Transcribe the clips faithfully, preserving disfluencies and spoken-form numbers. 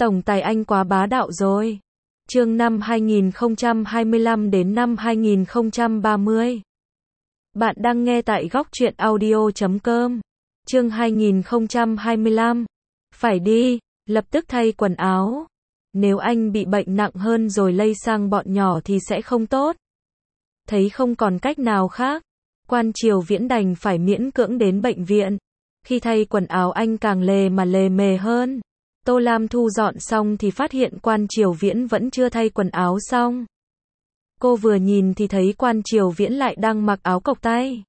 Tổng tài anh quá bá đạo rồi. Chương năm hai nghìn không trăm hai mươi lăm đến năm hai nghìn không trăm ba mươi. Bạn đang nghe tại góc truyện audio chấm com. Chương hai nghìn không trăm hai mươi lăm. Phải đi, lập tức thay quần áo. Nếu anh bị bệnh nặng hơn rồi lây sang bọn nhỏ thì sẽ không tốt. Thấy không còn cách nào khác, Quan Triều Viễn đành phải miễn cưỡng đến bệnh viện. Khi thay quần áo anh càng lề mà lề mề hơn. Tô Lam thu dọn xong thì phát hiện Quan Triều Viễn vẫn chưa thay quần áo xong. Cô vừa nhìn thì thấy Quan Triều Viễn lại đang mặc áo cộc tay.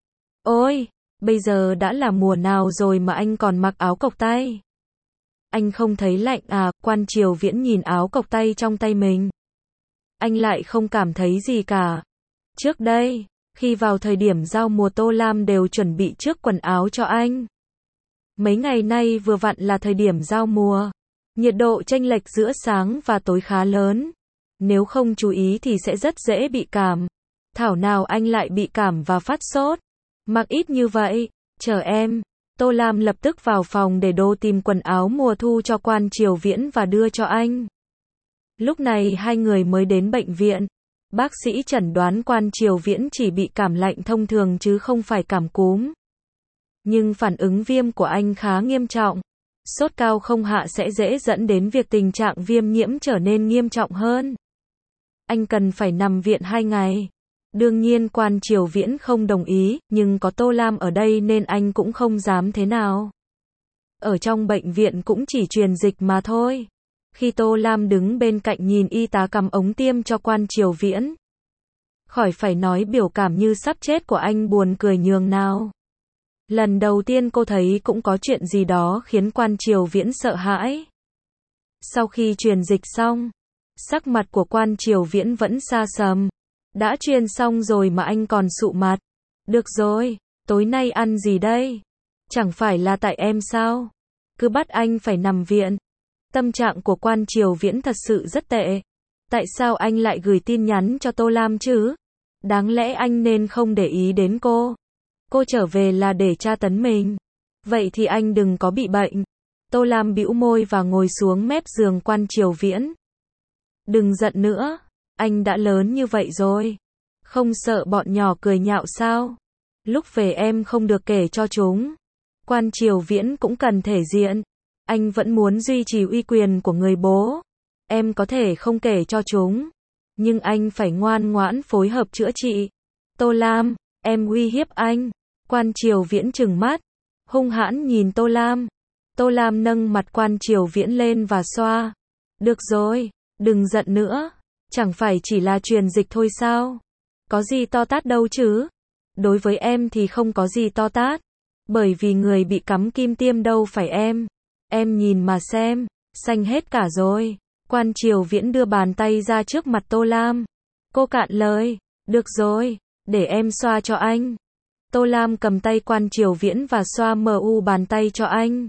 Ôi, bây giờ đã là mùa nào rồi mà anh còn mặc áo cộc tay? Anh không thấy lạnh à? Quan Triều Viễn nhìn áo cộc tay trong tay mình. Anh lại không cảm thấy gì cả. Trước đây, khi vào thời điểm giao mùa Tô Lam đều chuẩn bị trước quần áo cho anh. Mấy ngày nay vừa vặn là thời điểm giao mùa. Nhiệt độ chênh lệch giữa sáng và tối khá lớn. Nếu không chú ý thì sẽ rất dễ bị cảm. Thảo nào anh lại bị cảm và phát sốt. Mặc ít như vậy, chờ em. Tô Lam lập tức vào phòng để đồ tìm quần áo mùa thu cho Quan Triều Viễn và đưa cho anh. Lúc này hai người mới đến bệnh viện. Bác sĩ chẩn đoán Quan Triều Viễn chỉ bị cảm lạnh thông thường chứ không phải cảm cúm. Nhưng phản ứng viêm của anh khá nghiêm trọng. Sốt cao không hạ sẽ dễ dẫn đến việc tình trạng viêm nhiễm trở nên nghiêm trọng hơn. Anh cần phải nằm viện hai ngày. Đương nhiên Quan Triều Viễn không đồng ý, nhưng có Tô Lam ở đây nên anh cũng không dám thế nào. Ở trong bệnh viện cũng chỉ truyền dịch mà thôi. Khi Tô Lam đứng bên cạnh nhìn y tá cắm ống tiêm cho Quan Triều Viễn. Khỏi phải nói biểu cảm như sắp chết của anh buồn cười nhường nào. Lần đầu tiên cô thấy cũng có chuyện gì đó khiến Quan Triều Viễn sợ hãi. Sau khi truyền dịch xong, sắc mặt của Quan Triều Viễn vẫn xa sầm. Đã truyền xong rồi mà anh còn sụ mặt. Được rồi, tối nay ăn gì đây? Chẳng phải là tại em sao? Cứ bắt anh phải nằm viện. Tâm trạng của Quan Triều Viễn thật sự rất tệ. Tại sao anh lại gửi tin nhắn cho Tô Lam chứ? Đáng lẽ anh nên không để ý đến cô. Cô trở về là để tra tấn mình. Vậy thì anh đừng có bị bệnh. Tô Lam bĩu môi và ngồi xuống mép giường Quan Triều Viễn. Đừng giận nữa. Anh đã lớn như vậy rồi. Không sợ bọn nhỏ cười nhạo sao? Lúc về em không được kể cho chúng. Quan Triều Viễn cũng cần thể diện. Anh vẫn muốn duy trì uy quyền của người bố. Em có thể không kể cho chúng. Nhưng anh phải ngoan ngoãn phối hợp chữa trị. Tô Lam, em uy hiếp anh. Quan Triều Viễn trừng mắt. Hung hãn nhìn Tô Lam. Tô Lam nâng mặt Quan Triều Viễn lên và xoa. Được rồi, đừng giận nữa. Chẳng phải chỉ là truyền dịch thôi sao? Có gì to tát đâu chứ? Đối với em thì không có gì to tát. Bởi vì người bị cắm kim tiêm đâu phải em. Em nhìn mà xem, xanh hết cả rồi. Quan Triều Viễn đưa bàn tay ra trước mặt Tô Lam. Cô cạn lời. Được rồi, để em xoa cho anh. Tô Lam cầm tay Quan Triều Viễn và xoa mờ u bàn tay cho anh.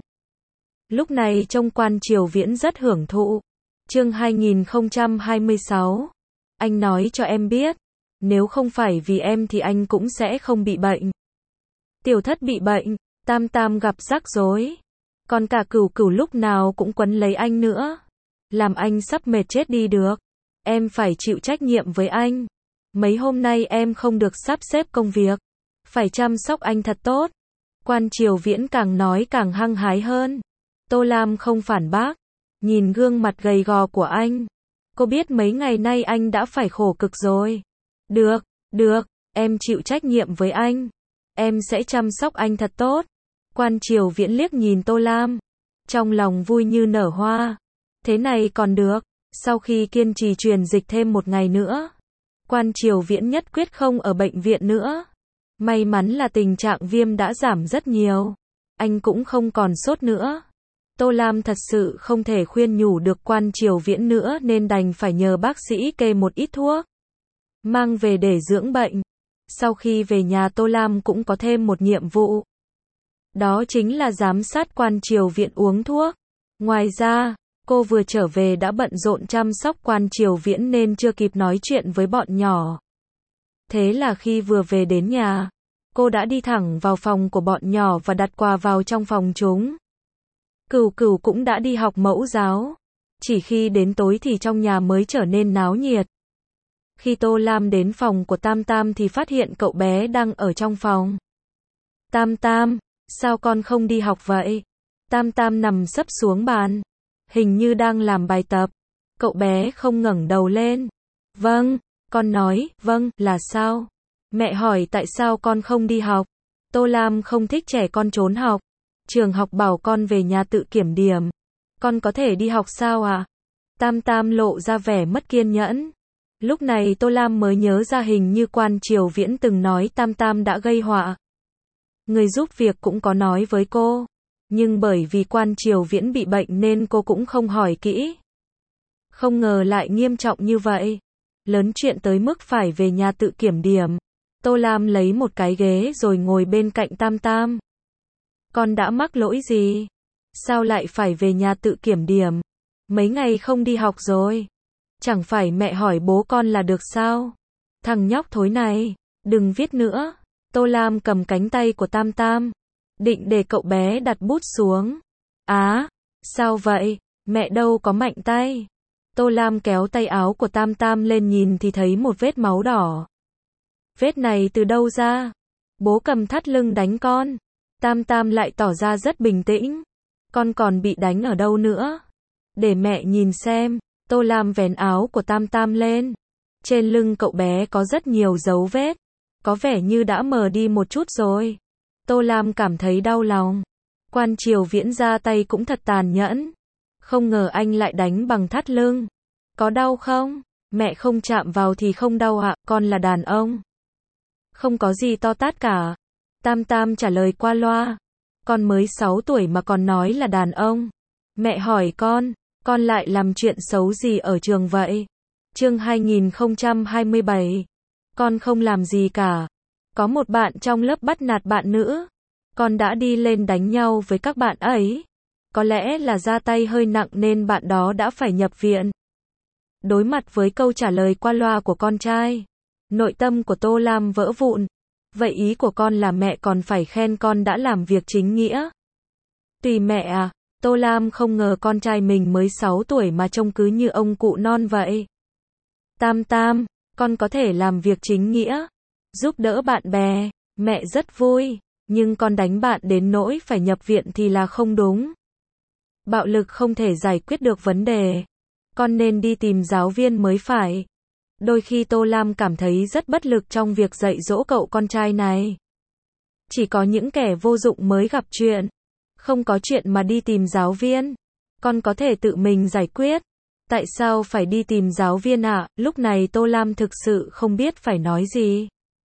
Lúc này trông Quan Triều Viễn rất hưởng thụ. Chương hai nghìn không trăm hai mươi sáu. Anh nói cho em biết, nếu không phải vì em thì anh cũng sẽ không bị bệnh. Tiểu Thất bị bệnh, Tam Tam gặp rắc rối. Còn cả Cửu Cửu lúc nào cũng quấn lấy anh nữa. Làm anh sắp mệt chết đi được. Em phải chịu trách nhiệm với anh. Mấy hôm nay em không được sắp xếp công việc. Phải chăm sóc anh thật tốt. Quan Triều Viễn càng nói càng hăng hái hơn. Tô Lam không phản bác. Nhìn gương mặt gầy gò của anh. Cô biết mấy ngày nay anh đã phải khổ cực rồi. Được, được, em chịu trách nhiệm với anh. Em sẽ chăm sóc anh thật tốt. Quan Triều Viễn liếc nhìn Tô Lam. Trong lòng vui như nở hoa. Thế này còn được. Sau khi kiên trì truyền dịch thêm một ngày nữa. Quan Triều Viễn nhất quyết không ở bệnh viện nữa. May mắn là tình trạng viêm đã giảm rất nhiều. Anh cũng không còn sốt nữa. Tô Lam thật sự không thể khuyên nhủ được Quan Triều Viễn nữa nên đành phải nhờ bác sĩ kê một ít thuốc. Mang về để dưỡng bệnh. Sau khi về nhà Tô Lam cũng có thêm một nhiệm vụ. Đó chính là giám sát Quan Triều Viễn uống thuốc. Ngoài ra, cô vừa trở về đã bận rộn chăm sóc Quan Triều Viễn nên chưa kịp nói chuyện với bọn nhỏ. Thế là khi vừa về đến nhà, cô đã đi thẳng vào phòng của bọn nhỏ và đặt quà vào trong phòng chúng. Cửu Cửu cũng đã đi học mẫu giáo. Chỉ khi đến tối thì trong nhà mới trở nên náo nhiệt. Khi Tô Lam đến phòng của Tam Tam thì phát hiện cậu bé đang ở trong phòng. Tam Tam, sao con không đi học vậy? Tam Tam nằm sấp xuống bàn, hình như đang làm bài tập. Cậu bé không ngẩng đầu lên. Vâng, con nói, vâng, là sao? Mẹ hỏi tại sao con không đi học? Tô Lam không thích trẻ con trốn học. Trường học bảo con về nhà tự kiểm điểm. Con có thể đi học sao à? Tam Tam lộ ra vẻ mất kiên nhẫn. Lúc này Tô Lam mới nhớ ra hình như Quan Triều Viễn từng nói Tam Tam đã gây họa. Người giúp việc cũng có nói với cô. Nhưng bởi vì Quan Triều Viễn bị bệnh nên cô cũng không hỏi kỹ. Không ngờ lại nghiêm trọng như vậy. Lớn chuyện tới mức phải về nhà tự kiểm điểm. Tô Lam lấy một cái ghế rồi ngồi bên cạnh Tam Tam. Con đã mắc lỗi gì? Sao lại phải về nhà tự kiểm điểm? Mấy ngày không đi học rồi. Chẳng phải mẹ hỏi bố con là được sao? Thằng nhóc thối này, đừng viết nữa. Tô Lam cầm cánh tay của Tam Tam, định để cậu bé đặt bút xuống. Á, sao vậy? Mẹ đâu có mạnh tay. Tô Lam kéo tay áo của Tam Tam lên nhìn thì thấy một vết máu đỏ. Vết này từ đâu ra? Bố cầm thắt lưng đánh con. Tam Tam lại tỏ ra rất bình tĩnh. Con còn bị đánh ở đâu nữa? Để mẹ nhìn xem. Tô Lam vén áo của Tam Tam lên. Trên lưng cậu bé có rất nhiều dấu vết. Có vẻ như đã mờ đi một chút rồi. Tô Lam cảm thấy đau lòng. Quan Triều Viễn ra tay cũng thật tàn nhẫn. Không ngờ anh lại đánh bằng thắt lưng. Có đau không? Mẹ không chạm vào thì không đau ạ, con là đàn ông. Không có gì to tát cả. Tam Tam trả lời qua loa. Con mới sáu tuổi mà còn nói là đàn ông. Mẹ hỏi con, con lại làm chuyện xấu gì ở trường vậy? Chương hai nghìn không trăm hai mươi bảy. Con không làm gì cả. Có một bạn trong lớp bắt nạt bạn nữ. Con đã đi lên đánh nhau với các bạn ấy. Có lẽ là ra tay hơi nặng nên bạn đó đã phải nhập viện. Đối mặt với câu trả lời qua loa của con trai, nội tâm của Tô Lam vỡ vụn. Vậy ý của con là mẹ còn phải khen con đã làm việc chính nghĩa? Tùy mẹ à, Tô Lam không ngờ con trai mình mới sáu tuổi mà trông cứ như ông cụ non vậy. Tam Tam, con có thể làm việc chính nghĩa, giúp đỡ bạn bè, mẹ rất vui, nhưng con đánh bạn đến nỗi phải nhập viện thì là không đúng. Bạo lực không thể giải quyết được vấn đề. Con nên đi tìm giáo viên mới phải. Đôi khi Tô Lam cảm thấy rất bất lực trong việc dạy dỗ cậu con trai này. Chỉ có những kẻ vô dụng mới gặp chuyện. Không có chuyện mà đi tìm giáo viên. Con có thể tự mình giải quyết. Tại sao phải đi tìm giáo viên ạ? À? Lúc này Tô Lam thực sự không biết phải nói gì.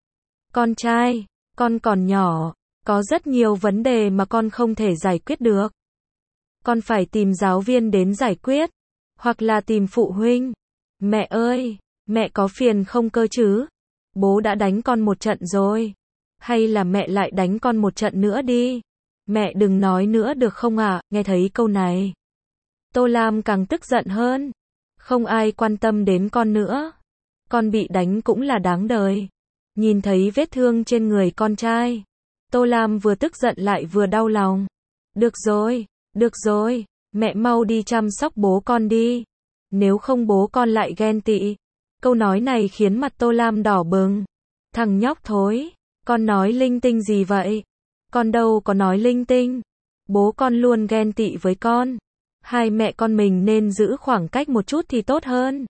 Con trai, con còn nhỏ. Có rất nhiều vấn đề mà con không thể giải quyết được. Con phải tìm giáo viên đến giải quyết. Hoặc là tìm phụ huynh. Mẹ ơi, mẹ có phiền không cơ chứ? Bố đã đánh con một trận rồi. Hay là mẹ lại đánh con một trận nữa đi? Mẹ đừng nói nữa được không ạ? À? Nghe thấy câu này, Tô Lam càng tức giận hơn. Không ai quan tâm đến con nữa. Con bị đánh cũng là đáng đời. Nhìn thấy vết thương trên người con trai, Tô Lam vừa tức giận lại vừa đau lòng. Được rồi, được rồi, mẹ mau đi chăm sóc bố con đi. Nếu không bố con lại ghen tị. Câu nói này khiến mặt Tô Lam đỏ bừng. Thằng nhóc thối, con nói linh tinh gì vậy? Con đâu có nói linh tinh. Bố con luôn ghen tị với con. Hai mẹ con mình nên giữ khoảng cách một chút thì tốt hơn.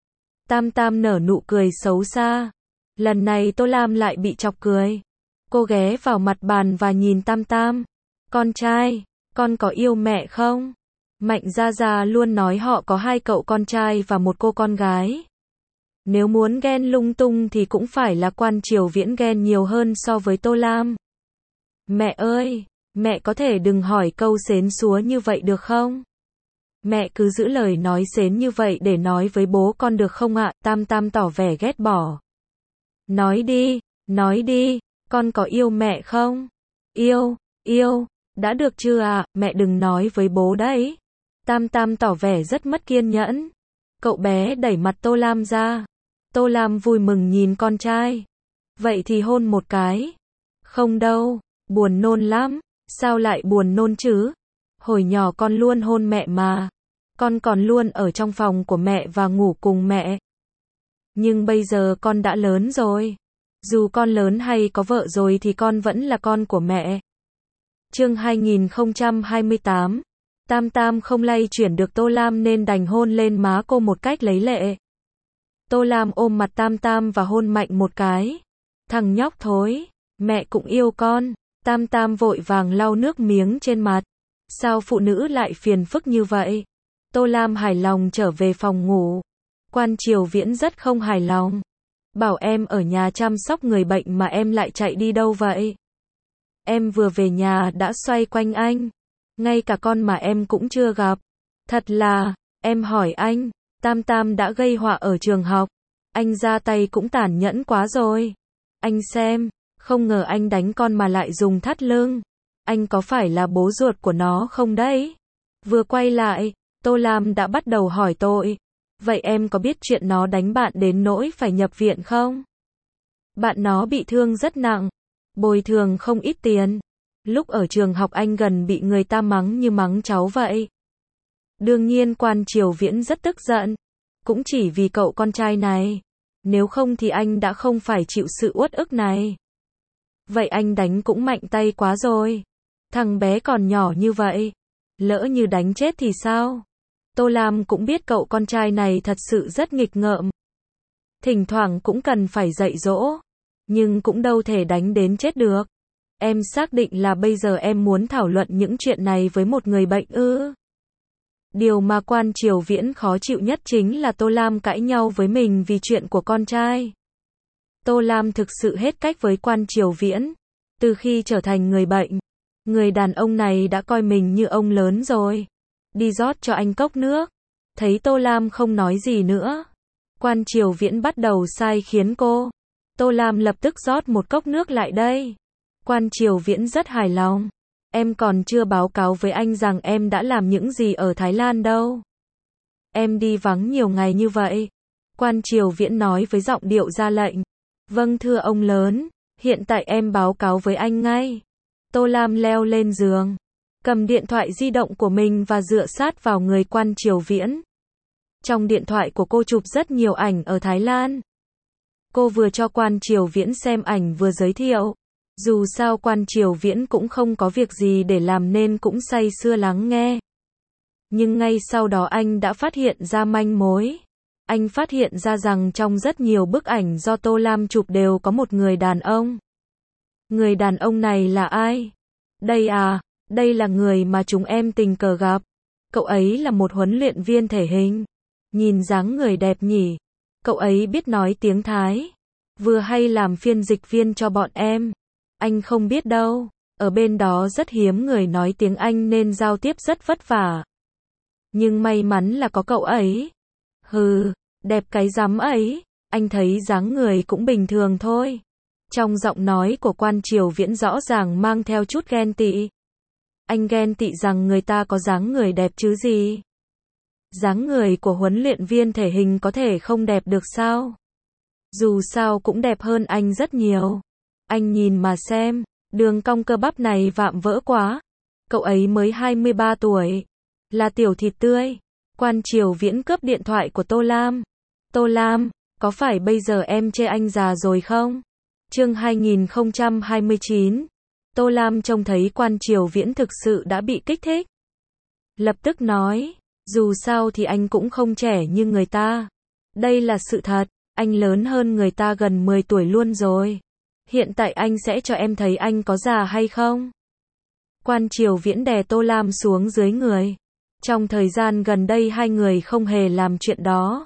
Tam Tam nở nụ cười xấu xa. Lần này Tô Lam lại bị chọc cười. Cô ghé vào mặt bàn và nhìn Tam Tam. Con trai, con có yêu mẹ không? Mạnh Gia Gia luôn nói họ có hai cậu con trai và một cô con gái. Nếu muốn ghen lung tung thì cũng phải là Quan Triều Viễn ghen nhiều hơn so với Tô Lam. Mẹ ơi, mẹ có thể đừng hỏi câu xến xúa như vậy được không? Mẹ cứ giữ lời nói xến như vậy để nói với bố con được không ạ? Tam Tam tỏ vẻ ghét bỏ. Nói đi, nói đi, con có yêu mẹ không? Yêu, yêu, đã được chưa ạ? Mẹ đừng nói với bố đấy. Tam Tam tỏ vẻ rất mất kiên nhẫn. Cậu bé đẩy mặt Tô Lam ra. Tô Lam vui mừng nhìn con trai. Vậy thì hôn một cái. Không đâu, buồn nôn lắm. Sao lại buồn nôn chứ? Hồi nhỏ con luôn hôn mẹ mà. con còn luôn ở trong phòng của mẹ và ngủ cùng mẹ. Nhưng bây giờ con đã lớn rồi. Dù con lớn hay có vợ rồi thì con vẫn là con của mẹ. Chương hai nghìn không trăm hai mươi tám. Tam Tam không lay chuyển được Tô Lam nên đành hôn lên má cô một cách lấy lệ. Tô Lam ôm mặt Tam Tam và hôn mạnh một cái. Thằng nhóc thối, mẹ cũng yêu con. Tam Tam vội vàng lau nước miếng trên mặt. Sao phụ nữ lại phiền phức như vậy? Tô Lam hài lòng trở về phòng ngủ. Quan Triều Viễn rất không hài lòng. Bảo em ở nhà chăm sóc người bệnh mà em lại chạy đi đâu vậy? Em vừa về nhà đã xoay quanh anh. Ngay cả con mà em cũng chưa gặp. Thật là, em hỏi anh, Tam Tam đã gây họa ở trường học. Anh ra tay cũng tàn nhẫn quá rồi. Anh xem, không ngờ anh đánh con mà lại dùng thắt lưng. Anh có phải là bố ruột của nó không đấy? Vừa quay lại, Tô Lam đã bắt đầu hỏi tội. Vậy em có biết chuyện nó đánh bạn đến nỗi phải nhập viện không? Bạn nó bị thương rất nặng, bồi thường không ít tiền. Lúc ở trường học anh gần bị người ta mắng như mắng cháu vậy. Đương nhiên Quan Triều Viễn rất tức giận. Cũng chỉ vì cậu con trai này. Nếu không thì anh đã không phải chịu sự uất ức này. Vậy anh đánh cũng mạnh tay quá rồi. Thằng bé còn nhỏ như vậy. Lỡ như đánh chết thì sao? Tô Lam cũng biết cậu con trai này thật sự rất nghịch ngợm. Thỉnh thoảng cũng cần phải dạy dỗ. Nhưng cũng đâu thể đánh đến chết được. Em xác định là bây giờ em muốn thảo luận những chuyện này với một người bệnh ư? Điều mà Quan Triều Viễn khó chịu nhất chính là Tô Lam cãi nhau với mình vì chuyện của con trai. Tô Lam thực sự hết cách với Quan Triều Viễn. Từ khi trở thành người bệnh, người đàn ông này đã coi mình như ông lớn rồi. Đi rót cho anh cốc nước. Thấy Tô Lam không nói gì nữa, Quan Triều Viễn bắt đầu sai khiến cô. Tô Lam lập tức rót một cốc nước lại đây. Quan Triều Viễn rất hài lòng. Em còn chưa báo cáo với anh rằng em đã làm những gì ở Thái Lan đâu. Em đi vắng nhiều ngày như vậy. Quan Triều Viễn nói với giọng điệu ra lệnh. Vâng thưa ông lớn, hiện tại em báo cáo với anh ngay. Tô Lam leo lên giường, cầm điện thoại di động của mình và dựa sát vào người Quan Triều Viễn. Trong điện thoại của cô chụp rất nhiều ảnh ở Thái Lan. Cô vừa cho Quan Triều Viễn xem ảnh vừa giới thiệu. Dù sao Quan Triều Viễn cũng không có việc gì để làm nên cũng say sưa lắng nghe. Nhưng ngay sau đó anh đã phát hiện ra manh mối. Anh phát hiện ra rằng trong rất nhiều bức ảnh do Tô Lam chụp đều có một người đàn ông. Người đàn ông này là ai? Đây à, đây là người mà chúng em tình cờ gặp. Cậu ấy là một huấn luyện viên thể hình. Nhìn dáng người đẹp nhỉ. Cậu ấy biết nói tiếng Thái. Vừa hay làm phiên dịch viên cho bọn em. Anh không biết đâu, ở bên đó rất hiếm người nói tiếng Anh nên giao tiếp rất vất vả. Nhưng may mắn là có cậu ấy. Hừ, đẹp cái rắm ấy, anh thấy dáng người cũng bình thường thôi. Trong giọng nói của Quan Triều Viễn rõ ràng mang theo chút ghen tị. Anh ghen tị rằng người ta có dáng người đẹp chứ gì. Dáng người của huấn luyện viên thể hình có thể không đẹp được sao? Dù sao cũng đẹp hơn anh rất nhiều. Anh nhìn mà xem, đường cong cơ bắp này vạm vỡ quá. Cậu ấy mới hai mươi ba tuổi, là tiểu thịt tươi. Quan Triều Viễn cướp điện thoại của Tô Lam. Tô Lam, có phải bây giờ em chê anh già rồi không? Chương hai nghìn không trăm hai mươi chín. Tô Lam trông thấy Quan Triều Viễn thực sự đã bị kích thích. Lập tức nói, dù sao thì anh cũng không trẻ như người ta. Đây là sự thật, anh lớn hơn người ta gần mười tuổi luôn rồi. Hiện tại anh sẽ cho em thấy anh có già hay không? Quan Triều Viễn đè Tô Lam xuống dưới người. Trong thời gian gần đây hai người không hề làm chuyện đó.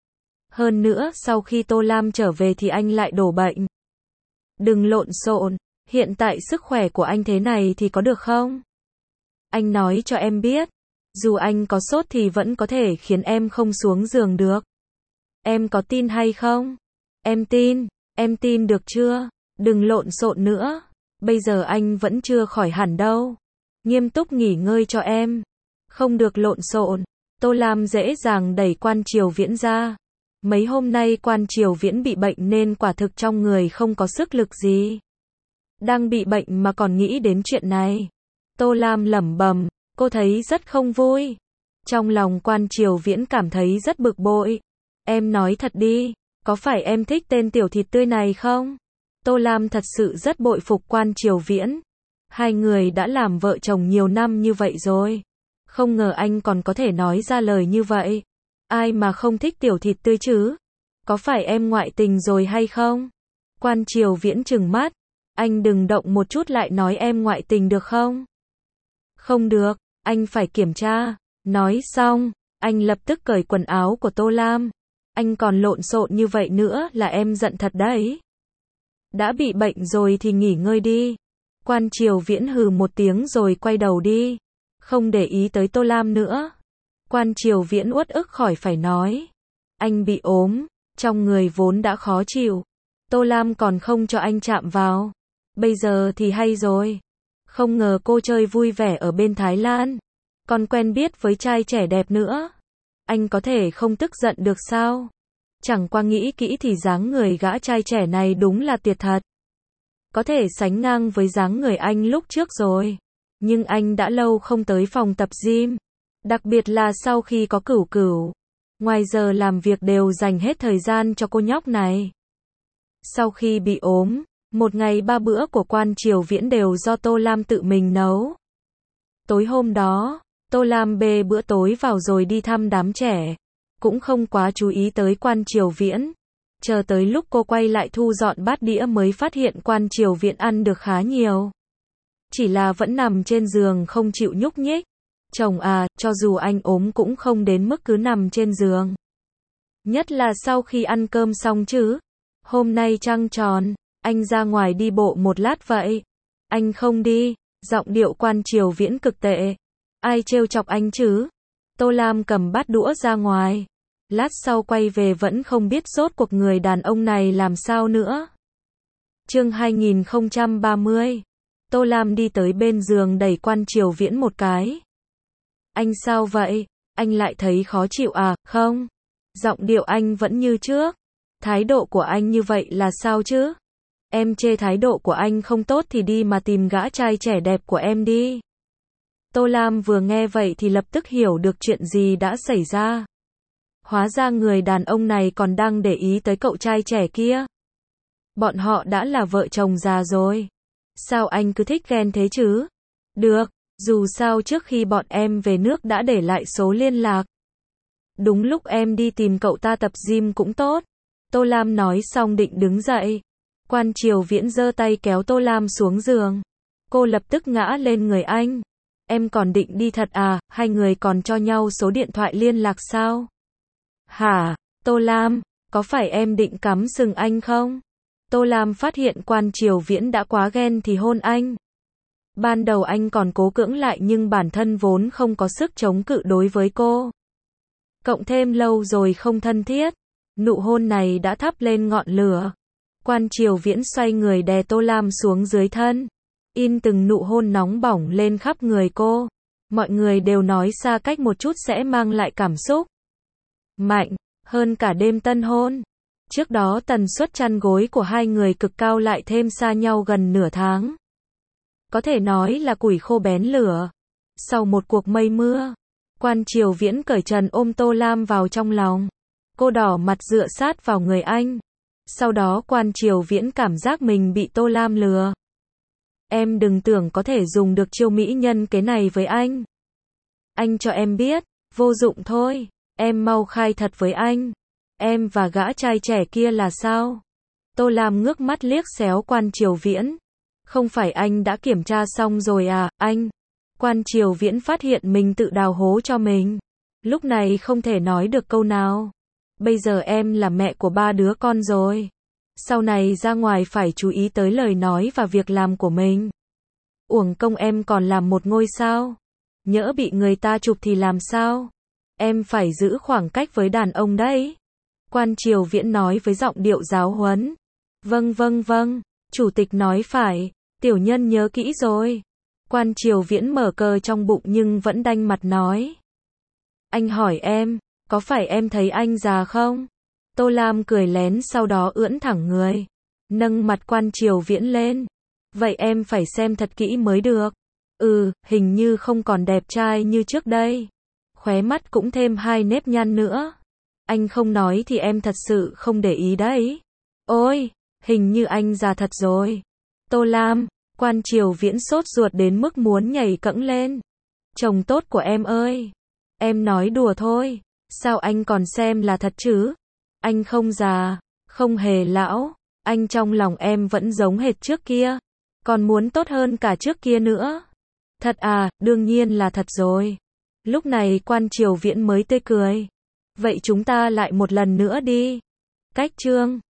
Hơn nữa sau khi Tô Lam trở về thì anh lại đổ bệnh. Đừng lộn xộn, hiện tại sức khỏe của anh thế này thì có được không? Anh nói cho em biết, dù anh có sốt thì vẫn có thể khiến em không xuống giường được. Em có tin hay không? Em tin, em tin được chưa? Đừng lộn xộn nữa, bây giờ anh vẫn chưa khỏi hẳn đâu. Nghiêm túc nghỉ ngơi cho em. Không được lộn xộn. Tô Lam dễ dàng đẩy Quan Triều Viễn ra. Mấy hôm nay Quan Triều Viễn bị bệnh nên quả thực trong người không có sức lực gì. Đang bị bệnh mà còn nghĩ đến chuyện này. Tô Lam lẩm bẩm, cô thấy rất không vui. Trong lòng Quan Triều Viễn cảm thấy rất bực bội. Em nói thật đi, có phải em thích tên tiểu thịt tươi này không? Tô Lam thật sự rất bội phục Quan Triều Viễn. Hai người đã làm vợ chồng nhiều năm như vậy rồi. Không ngờ anh còn có thể nói ra lời như vậy. Ai mà không thích tiểu thịt tươi chứ? Có phải em ngoại tình rồi hay không? Quan Triều Viễn trừng mắt. Anh đừng động một chút lại nói em ngoại tình được không? Không được, anh phải kiểm tra. Nói xong, anh lập tức cởi quần áo của Tô Lam. Anh còn lộn xộn như vậy nữa là em giận thật đấy. Đã bị bệnh rồi thì nghỉ ngơi đi. Quan Triều Viễn hừ một tiếng rồi quay đầu đi. Không để ý tới Tô Lam nữa. Quan Triều Viễn uất ức khỏi phải nói. Anh bị ốm, trong người vốn đã khó chịu. Tô Lam còn không cho anh chạm vào. Bây giờ thì hay rồi. Không ngờ cô chơi vui vẻ ở bên Thái Lan. Còn quen biết với trai trẻ đẹp nữa. Anh có thể không tức giận được sao? Chẳng qua nghĩ kỹ thì dáng người gã trai trẻ này đúng là tuyệt thật. Có thể sánh ngang với dáng người anh lúc trước rồi. Nhưng anh đã lâu không tới phòng tập gym. Đặc biệt là sau khi có Cửu Cửu. Ngoài giờ làm việc đều dành hết thời gian cho cô nhóc này. Sau khi bị ốm, một ngày ba bữa của Quan Triều Viễn đều do Tô Lam tự mình nấu. Tối hôm đó, Tô Lam bê bữa tối vào rồi đi thăm đám trẻ. Cũng không quá chú ý tới Quan Triều Viễn. Chờ tới lúc cô quay lại thu dọn bát đĩa mới phát hiện Quan Triều Viễn ăn được khá nhiều. Chỉ là vẫn nằm trên giường không chịu nhúc nhích. Chồng à, cho dù anh ốm cũng không đến mức cứ nằm trên giường. Nhất là sau khi ăn cơm xong chứ. Hôm nay trăng tròn, anh ra ngoài đi bộ một lát vậy. Anh không đi, giọng điệu Quan Triều Viễn cực tệ. Ai trêu chọc anh chứ? Tô Lam cầm bát đũa ra ngoài. Lát sau quay về vẫn không biết rốt cuộc người đàn ông này làm sao nữa. Chương hai nghìn không trăm ba mươi. Tô Lam đi tới bên giường đẩy Quan Triều Viễn một cái. Anh sao vậy? Anh lại thấy khó chịu à? Không. Giọng điệu anh vẫn như trước. Thái độ của anh như vậy là sao chứ? Em chê thái độ của anh không tốt thì đi mà tìm gã trai trẻ đẹp của em đi. Tô Lam vừa nghe vậy thì lập tức hiểu được chuyện gì đã xảy ra. Hóa ra người đàn ông này còn đang để ý tới cậu trai trẻ kia. Bọn họ đã là vợ chồng già rồi. Sao anh cứ thích ghen thế chứ? Được, dù sao trước khi bọn em về nước đã để lại số liên lạc. Đúng lúc em đi tìm cậu ta tập gym cũng tốt. Tô Lam nói xong định đứng dậy. Quan Triều Viễn giơ tay kéo Tô Lam xuống giường. Cô lập tức ngã lên người anh. Em còn định đi thật à, hai người còn cho nhau số điện thoại liên lạc sao? Hả, Tô Lam, có phải em định cắm sừng anh không? Tô Lam phát hiện Quan Triều Viễn đã quá ghen thì hôn anh. Ban đầu anh còn cố cưỡng lại nhưng bản thân vốn không có sức chống cự đối với cô. Cộng thêm lâu rồi không thân thiết. Nụ hôn này đã thắp lên ngọn lửa. Quan Triều Viễn xoay người đè Tô Lam xuống dưới thân. In từng nụ hôn nóng bỏng lên khắp người cô. Mọi người đều nói xa cách một chút sẽ mang lại cảm xúc mạnh hơn cả đêm tân hôn. Trước đó tần suất chăn gối của hai người cực cao lại thêm xa nhau gần nửa tháng. Có thể nói là củi khô bén lửa. Sau một cuộc mây mưa, Quan Triều Viễn cởi trần ôm Tô Lam vào trong lòng. Cô đỏ mặt dựa sát vào người anh. Sau đó Quan Triều Viễn cảm giác mình bị Tô Lam lừa. Em đừng tưởng có thể dùng được chiêu mỹ nhân kế này với anh. Anh cho em biết, vô dụng thôi. Em mau khai thật với anh. Em và gã trai trẻ kia là sao? Tô Lam ngước mắt liếc xéo Quan Triều Viễn. Không phải anh đã kiểm tra xong rồi à, anh? Quan Triều Viễn phát hiện mình tự đào hố cho mình. Lúc này không thể nói được câu nào. Bây giờ em là mẹ của ba đứa con rồi. Sau này ra ngoài phải chú ý tới lời nói và việc làm của mình. Uổng công em còn làm một ngôi sao. Nhỡ bị người ta chụp thì làm sao? Em phải giữ khoảng cách với đàn ông đấy. Quan Triều Viễn nói với giọng điệu giáo huấn. Vâng vâng vâng, chủ tịch nói phải, tiểu nhân nhớ kỹ rồi. Quan Triều Viễn mở cờ trong bụng nhưng vẫn đanh mặt nói. Anh hỏi em, có phải em thấy anh già không? Tô Lam cười lén sau đó ưỡn thẳng người. Nâng mặt Quan Triều Viễn lên. Vậy em phải xem thật kỹ mới được. Ừ, hình như không còn đẹp trai như trước đây. Khóe mắt cũng thêm hai nếp nhăn nữa. Anh không nói thì em thật sự không để ý đấy. Ôi, hình như anh già thật rồi. Tô Lam, Quan Triều Viễn sốt ruột đến mức muốn nhảy cẫng lên. Chồng tốt của em ơi. Em nói đùa thôi. Sao anh còn xem là thật chứ? Anh không già, không hề lão. Anh trong lòng em vẫn giống hệt trước kia. Còn muốn tốt hơn cả trước kia nữa. Thật à, đương nhiên là thật rồi. Lúc này Quan Triều Viễn mới tươi cười. Vậy chúng ta lại một lần nữa đi. Cách chương